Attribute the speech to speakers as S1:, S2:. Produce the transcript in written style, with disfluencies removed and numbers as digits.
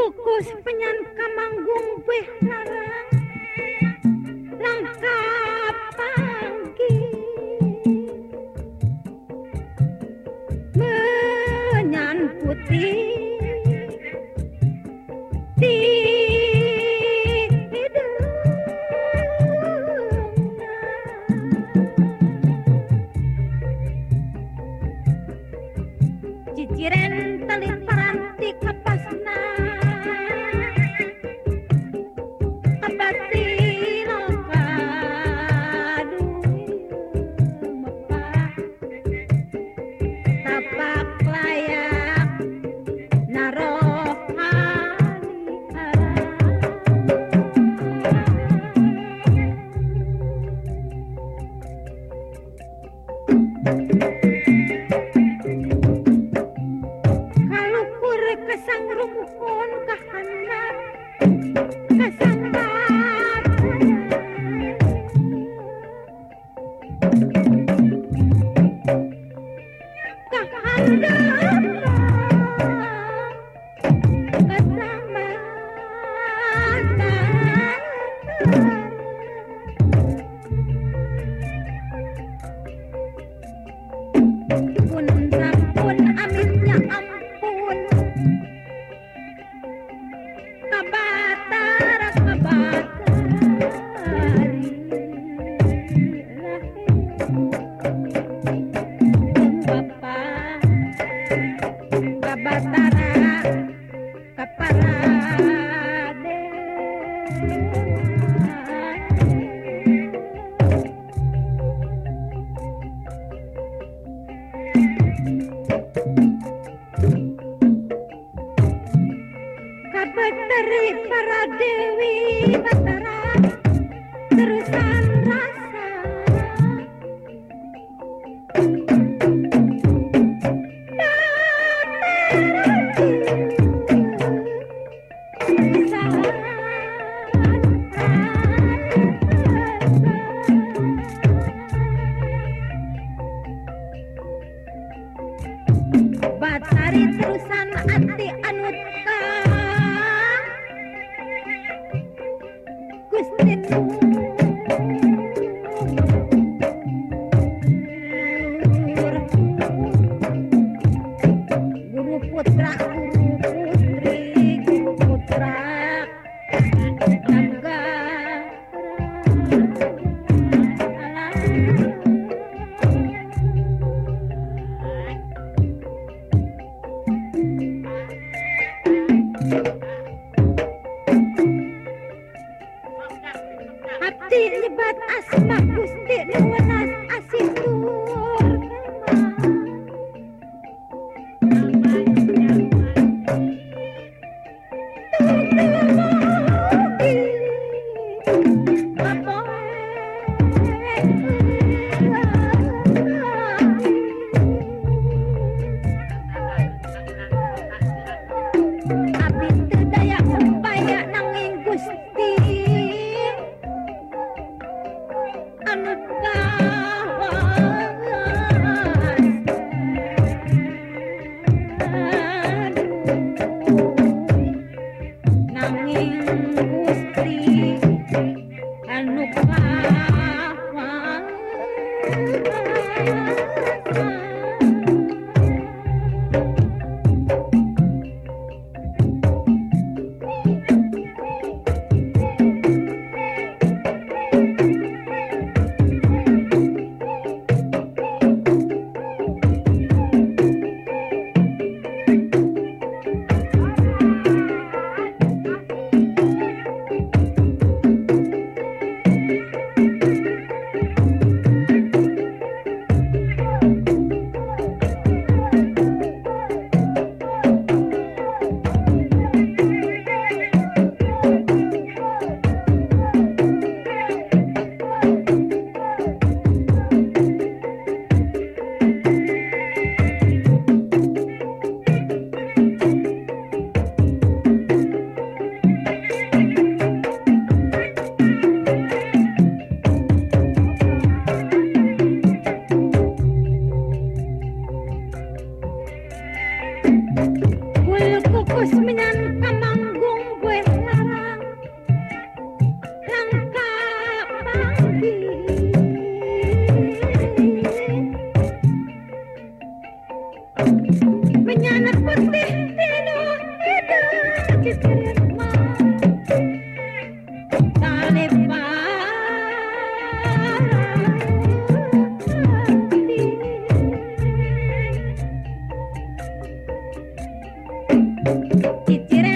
S1: kukus penyan kamanggung beh larang langkah panggi menyan putih ciciren tali paranti kapasna abati lokadu mepah tapak layak narohani kalukur kesang rumuhun kahandap kasangkat kahandap pun sampun amitnya ampun kabatar kabatari bapak kabatara kaparade kabatari para dewi batara terusan rasa batari terusan ati anut ka Gusti Nur guru putra guru putri guru putra naga hati nyebat asma Gusti nuwenas asitur abdi teu daya upaya nanging Gusti anu nanging Gusti anu kukus menyan kamanggung Cicire